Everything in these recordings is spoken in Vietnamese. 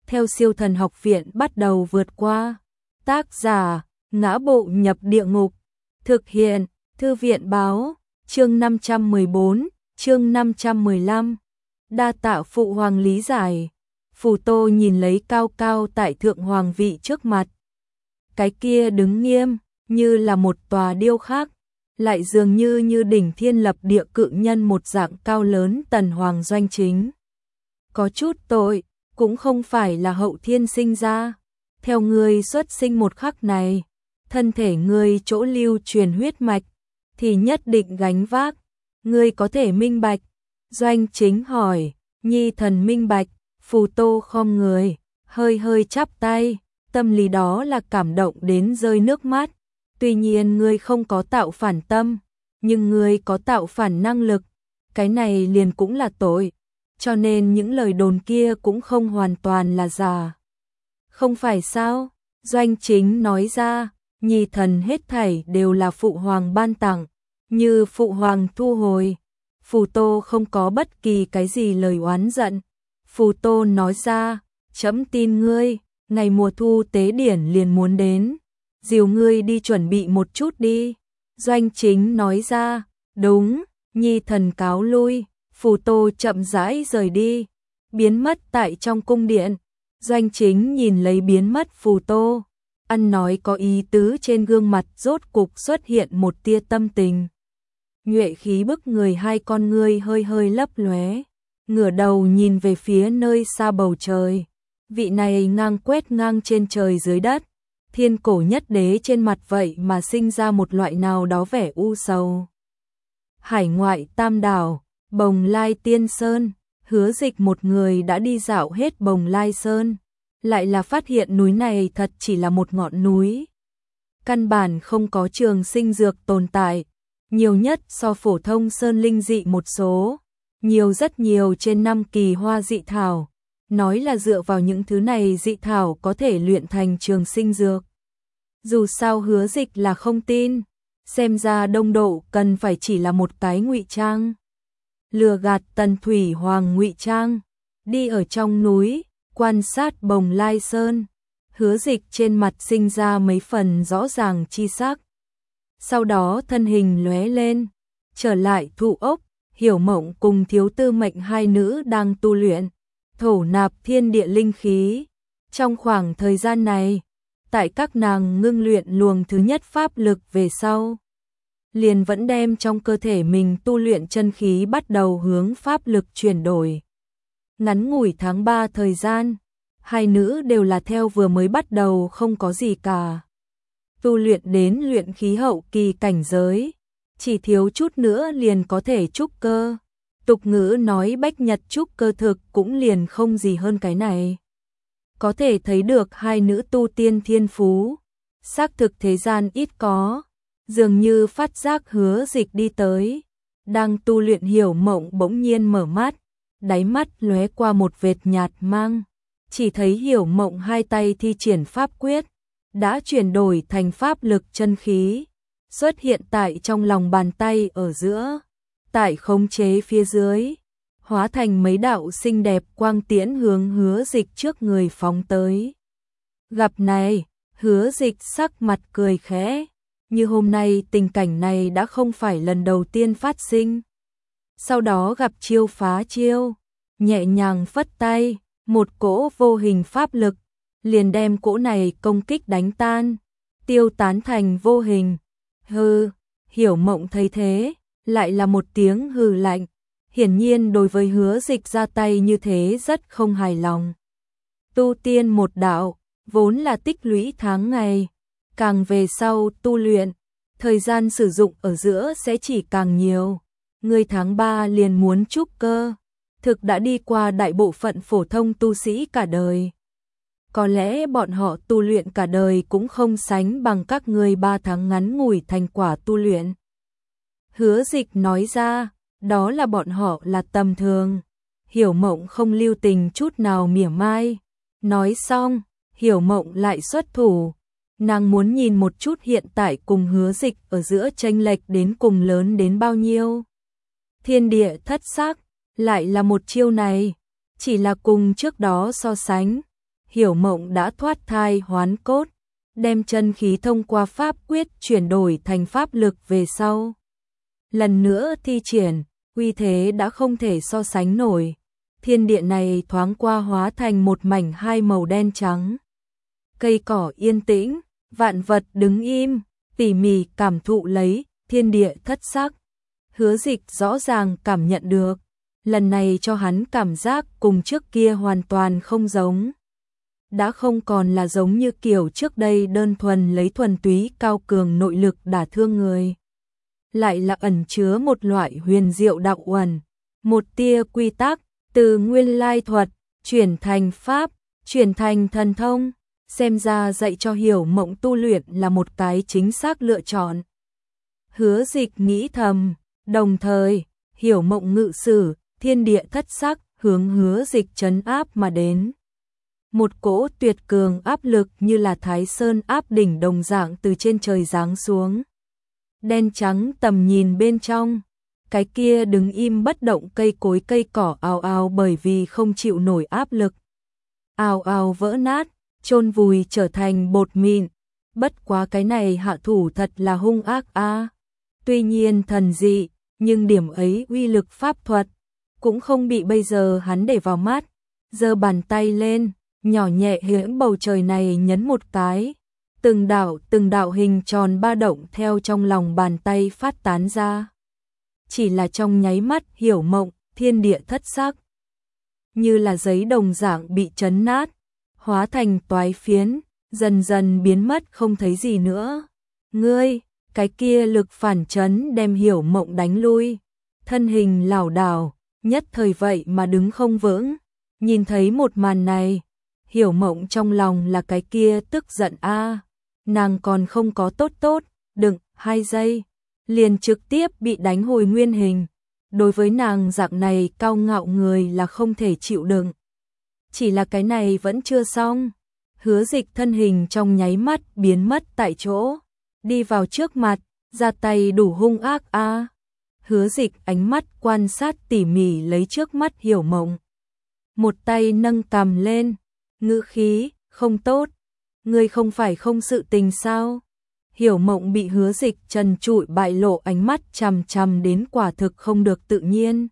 theo Siêu Thần Học Viện bắt đầu vượt qua. Tác giả: Ngã Bộ Nhập Địa Ngục. Thực hiện: Thư viện báo. Chương 514, chương 515. Đa tạ phụ hoàng lý giải. Phù Tô nhìn lấy cao cao tại thượng hoàng vị trước mặt. Cái kia đứng nghiêm, như là một tòa điêu khắc, lại dường như đỉnh thiên lập địa cự nhân một dạng cao lớn Tần Hoàng Doanh Chính. Có chút tội, cũng không phải là hậu thiên sinh ra. Theo ngươi xuất sinh một khắc này, thân thể ngươi chỗ lưu truyền huyết mạch, thì nhất định gánh vác. Ngươi có thể minh bạch? Doanh Chính hỏi. Nhi thần minh bạch. Phù Tô khom người, hơi chắp tay, tâm lý đó là cảm động đến rơi nước mắt. Tuy nhiên ngươi không có tạo phản tâm, nhưng ngươi có tạo phản năng lực, cái này liền cũng là tội, cho nên những lời đồn kia cũng không hoàn toàn là giả. Không phải sao? Doanh Chính nói ra, nhi thần hết thảy đều là phụ hoàng ban tặng, như phụ hoàng thu hồi. Phù Tô không có bất kỳ cái gì lời oán giận. Phù Tô nói ra, trẫm tin ngươi, ngày mùa thu tế điển liền muốn đến, dìu ngươi đi chuẩn bị một chút đi. Doanh Chính nói ra, đúng, nhi thần cáo lui. Phù Tô chậm rãi rời đi, biến mất tại trong cung điện. Doanh Chính nhìn lấy biến mất Phù Tô, ăn nói có ý tứ trên gương mặt rốt cục xuất hiện một tia tâm tình. Nhuệ khí bức người, hai con ngươi hơi lấp lóe, ngửa đầu nhìn về phía nơi xa bầu trời. Vị này ngang quét ngang trên trời dưới đất, thiên cổ nhất đế trên mặt vậy mà sinh ra một loại nào đó vẻ u sầu. Hải ngoại Tam Đảo, Bồng Lai Tiên Sơn, Hứa Dịch một người đã đi dạo hết Bồng Lai Sơn, lại là phát hiện núi này thật chỉ là một ngọn núi. Căn bản không có trường sinh dược tồn tại, nhiều nhất so phổ thông sơn linh dị một số, nhiều rất nhiều trên 5 kỳ hoa dị thảo, nói là dựa vào những thứ này dị thảo có thể luyện thành trường sinh dược. Dù sao Hứa Dịch là không tin, xem ra Đông Độ cần phải chỉ là một cái ngụy trang, lừa gạt Tần Thủy Hoàng ngụy trang, đi ở trong núi, quan sát Bồng Lai Sơn. Hứa Dịch trên mặt sinh ra mấy phần rõ ràng chi sắc. Sau đó thân hình lóe lên, trở lại Thụ Ốc. Hiểu Mộng cùng Thiếu Tư Mệnh hai nữ đang tu luyện, thổ nạp thiên địa linh khí. Trong khoảng thời gian này, tại các nàng ngưng luyện luồng thứ nhất pháp lực về sau, liền vẫn đem trong cơ thể mình tu luyện chân khí bắt đầu hướng pháp lực chuyển đổi. Ngắn ngủi tháng 3 thời gian, hai nữ đều là theo vừa mới bắt đầu không có gì cả. Tu luyện đến luyện khí hậu kỳ cảnh giới, chỉ thiếu chút nữa liền có thể trúc cơ. Tục ngữ nói bách nhật trúc cơ thực cũng liền không gì hơn cái này. Có thể thấy được hai nữ tu tiên thiên phú, xác thực thế gian ít có. Dường như phát giác Hứa Dịch đi tới, đang tu luyện Hiểu Mộng bỗng nhiên mở mắt, đáy mắt lóe qua một vệt nhạt mang, chỉ thấy Hiểu Mộng hai tay thi triển pháp quyết, đã chuyển đổi thành pháp lực chân khí, xuất hiện tại trong lòng bàn tay ở giữa, tại khống chế phía dưới, hóa thành mấy đạo xinh đẹp quang tiễn hướng Hứa Dịch trước người phóng tới. Gặp này, Hứa Dịch sắc mặt cười khẽ, như hôm nay tình cảnh này đã không phải lần đầu tiên phát sinh. Sau đó gặp chiêu phá chiêu, nhẹ nhàng phất tay, một cỗ vô hình pháp lực liền đem cỗ này công kích đánh tan, tiêu tán thành vô hình. Hừ, Hiểu Mộng thấy thế, lại là một tiếng hừ lạnh, hiển nhiên đối với Hứa Dịch ra tay như thế rất không hài lòng. Tu tiên một đạo, vốn là tích lũy tháng ngày, càng về sau tu luyện, thời gian sử dụng ở giữa sẽ chỉ càng nhiều. Ngươi tháng 3 liền muốn trúc cơ, thực đã đi qua đại bộ phận phổ thông tu sĩ cả đời. Có lẽ bọn họ tu luyện cả đời cũng không sánh bằng các ngươi 3 tháng ngắn ngủi thành quả tu luyện. Hứa Dịch nói ra, đó là bọn họ là tầm thường. Hiểu Mộng không lưu tình chút nào mỉa mai. Nói xong, Hiểu Mộng lại xuất thủ. Nàng muốn nhìn một chút hiện tại cùng Hứa Dịch ở giữa chênh lệch đến cùng lớn đến bao nhiêu. Thiên địa thất sắc, lại là một chiêu này, chỉ là cùng trước đó so sánh, Hiểu Mộng đã thoát thai hoán cốt, đem chân khí thông qua pháp quyết chuyển đổi thành pháp lực về sau. Lần nữa thi triển, uy thế đã không thể so sánh nổi. Thiên địa này thoáng qua hóa thành một mảnh hai màu đen trắng. Cây cỏ yên tĩnh, vạn vật đứng im, tỉ mỉ cảm thụ lấy thiên địa thất sắc. Hứa Dịch rõ ràng cảm nhận được, lần này cho hắn cảm giác cùng trước kia hoàn toàn không giống. Đã không còn là giống như kiểu trước đây đơn thuần lấy thuần túy cao cường nội lực đả thương người. Lại là ẩn chứa một loại huyền diệu đạo uẩn, một tia quy tắc, từ nguyên lai thuật, chuyển thành pháp, chuyển thành thần thông, xem ra dạy cho Hiểu Mộng tu luyện là một cái chính xác lựa chọn. Hứa Dịch nghĩ thầm, đồng thời, Hiểu Mộng ngự sử, thiên địa thất sắc, hướng Hứa Dịch trấn áp mà đến. Một cỗ tuyệt cường áp lực như là Thái Sơn áp đỉnh đồng dạng từ trên trời giáng xuống. Đen trắng tầm nhìn bên trong, cái kia đứng im bất động cây cối cây cỏ ào ào bởi vì không chịu nổi áp lực. Ào ào vỡ nát, chôn vùi trở thành bột mịn. Bất quá cái này hạ thủ thật là hung ác a. Tuy nhiên thần dị, nhưng điểm ấy uy lực pháp thuật cũng không bị bây giờ hắn để vào mắt. Giơ bàn tay lên, nhỏ nhẹ hướng bầu trời này nhấn một cái. Từng đạo hình tròn ba động theo trong lòng bàn tay phát tán ra. Chỉ là trong nháy mắt Hiểu Mộng, thiên địa thất sắc. Như là giấy đồng dạng bị chấn nát, hóa thành toái phiến, dần dần biến mất không thấy gì nữa. Ngươi, cái kia lực phản chấn đem Hiểu Mộng đánh lui. Thân hình lảo đảo, nhất thời vậy mà đứng không vững. Nhìn thấy một màn này, Hiểu Mộng trong lòng là cái kia tức giận a. Nàng còn không có tốt, đừng, 2 giây, liền trực tiếp bị đánh hồi nguyên hình. Đối với nàng dạng này cao ngạo người là không thể chịu đựng. Chỉ là cái này vẫn chưa xong. Hứa Dịch thân hình trong nháy mắt biến mất tại chỗ, đi vào trước mặt, ra tay đủ hung ác a. Hứa Dịch ánh mắt quan sát tỉ mỉ lấy trước mắt Hiểu Mộng. Một tay nâng cằm lên, ngữ khí, không tốt. Ngươi không phải không sự tình sao? Hiểu Mộng bị Hứa Dịch trần trụi bại lộ ánh mắt chằm chằm đến quả thực không được tự nhiên.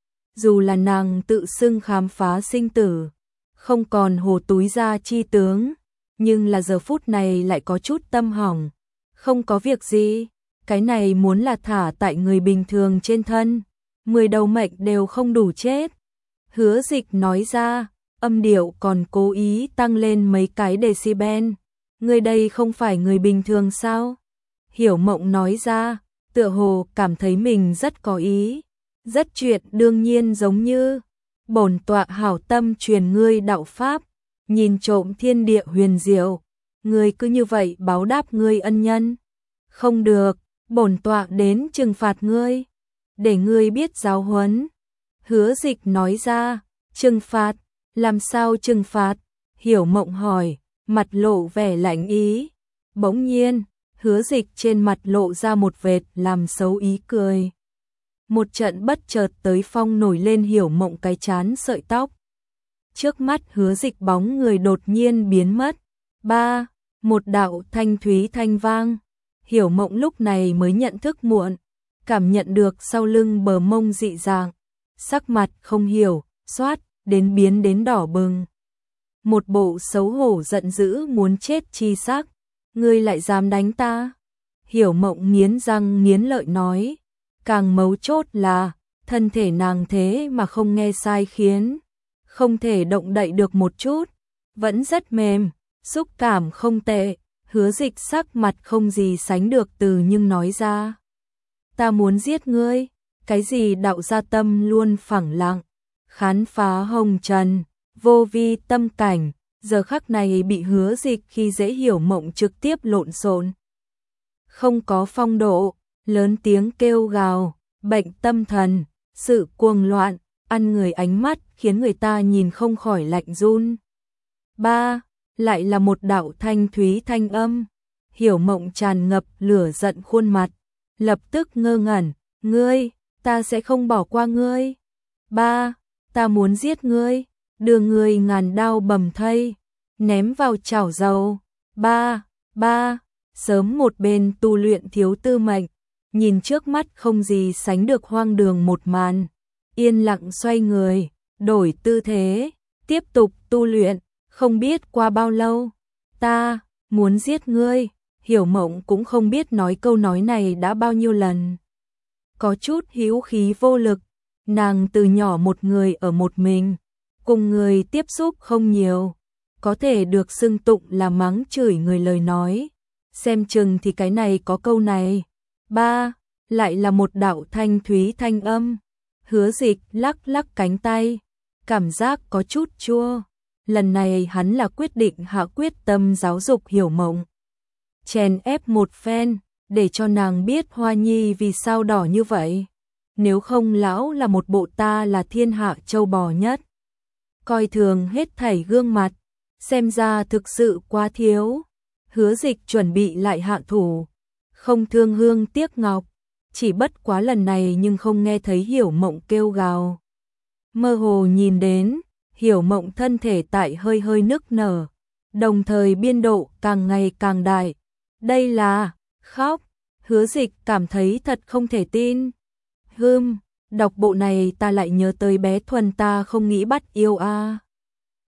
Dù là nàng tự xưng khám phá sinh tử, không còn hồ túi ra chi tướng, nhưng là giờ phút này lại có chút tâm hỏng. Không có việc gì, cái này muốn là thả tại người bình thường trên thân, 10 đầu mệnh đều không đủ chết. Hứa Dịch nói ra, âm điệu còn cố ý tăng lên mấy cái decibel. Người đây không phải người bình thường sao? Hiểu Mộng nói ra, tựa hồ cảm thấy mình rất có ý. Rất chuyện đương nhiên giống như, bổn tọa hảo tâm truyền ngươi đạo pháp, nhìn trộm thiên địa huyền diệu. Ngươi cứ như vậy báo đáp ngươi ân nhân. Không được, bổn tọa đến trừng phạt ngươi, để ngươi biết giáo huấn. Hứa Dịch nói ra, trừng phạt. Làm sao trừng phạt? Hiểu Mộng hỏi, mặt lộ vẻ lạnh ý. Bỗng nhiên, Hứa Dịch trên mặt lộ ra một vệt làm xấu ý cười. Một trận bất chợt tới phong nổi lên Hiểu Mộng cái chán sợi tóc. Trước mắt Hứa Dịch bóng người đột nhiên biến mất. Một đạo thanh thúy thanh vang. Hiểu Mộng lúc này mới nhận thức muộn, cảm nhận được sau lưng bờ mông dị dạng, sắc mặt không hiểu, xoát đến biến đến đỏ bừng. Một bộ xấu hổ giận dữ muốn chết chi sắc. Ngươi lại dám đánh ta? Hiểu Mộng nghiến răng nghiến lợi nói. Càng mấu chốt là, thân thể nàng thế mà không nghe sai khiến. Không thể động đậy được một chút. Vẫn rất mềm, xúc cảm không tệ. Hứa Dịch sắc mặt không gì sánh được từ nhưng nói ra. Ta muốn giết ngươi. Cái gì đạo gia tâm luôn phẳng lặng. Khám phá hồng trần, vô vi tâm cảnh, giờ khắc này bị Hứa Dịch khi dễ Hiểu Mộng trực tiếp lộn xộn. Không có phong độ, lớn tiếng kêu gào, bệnh tâm thần, sự cuồng loạn, ăn người ánh mắt khiến người ta nhìn không khỏi lạnh run. Lại là một đạo thanh thúy thanh âm. Hiểu Mộng tràn ngập lửa giận khuôn mặt, lập tức ngơ ngẩn, ngươi, ta sẽ không bỏ qua ngươi. Ta muốn giết ngươi, đưa ngươi ngàn đao bầm thây. ném vào chảo dầu. Ba, sớm một bên tu luyện thiếu tư mệnh, nhìn trước mắt không gì sánh được hoang đường một màn, yên lặng xoay người, đổi tư thế, tiếp tục tu luyện, không biết qua bao lâu, ta muốn giết ngươi, Hiểu Mộng cũng không biết nói câu nói này đã bao nhiêu lần. Có chút hữu khí vô lực, nàng từ nhỏ một người ở một mình, cùng người tiếp xúc không nhiều, có thể được xưng tụng là mắng chửi người lời nói, xem chừng thì cái này có câu này. Ba, lại là một đạo thanh thúy thanh âm. Hứa Dịch lắc lắc cánh tay, cảm giác có chút chua. Lần này hắn là quyết định hạ quyết tâm giáo dục Hiểu Mộng, chèn ép một phen, để cho nàng biết Hoa Nhi vì sao đỏ như vậy. Nếu không lão là một bộ ta là thiên hạ châu bò nhất, coi thường hết thảy gương mặt, xem ra thực sự quá thiếu. Hứa Dịch chuẩn bị lại hạ thủ, không thương hương tiếc ngọc, chỉ bất quá lần này nhưng không nghe thấy Hiểu Mộng kêu gào. Mơ hồ nhìn đến, Hiểu Mộng thân thể tại hơi hơi nức nở, đồng thời biên độ càng ngày càng đại. Đây là khóc. Hứa Dịch cảm thấy thật không thể tin. Đọc bộ này ta lại nhớ tới bé Thuần ta không nghĩ bắt yêu a.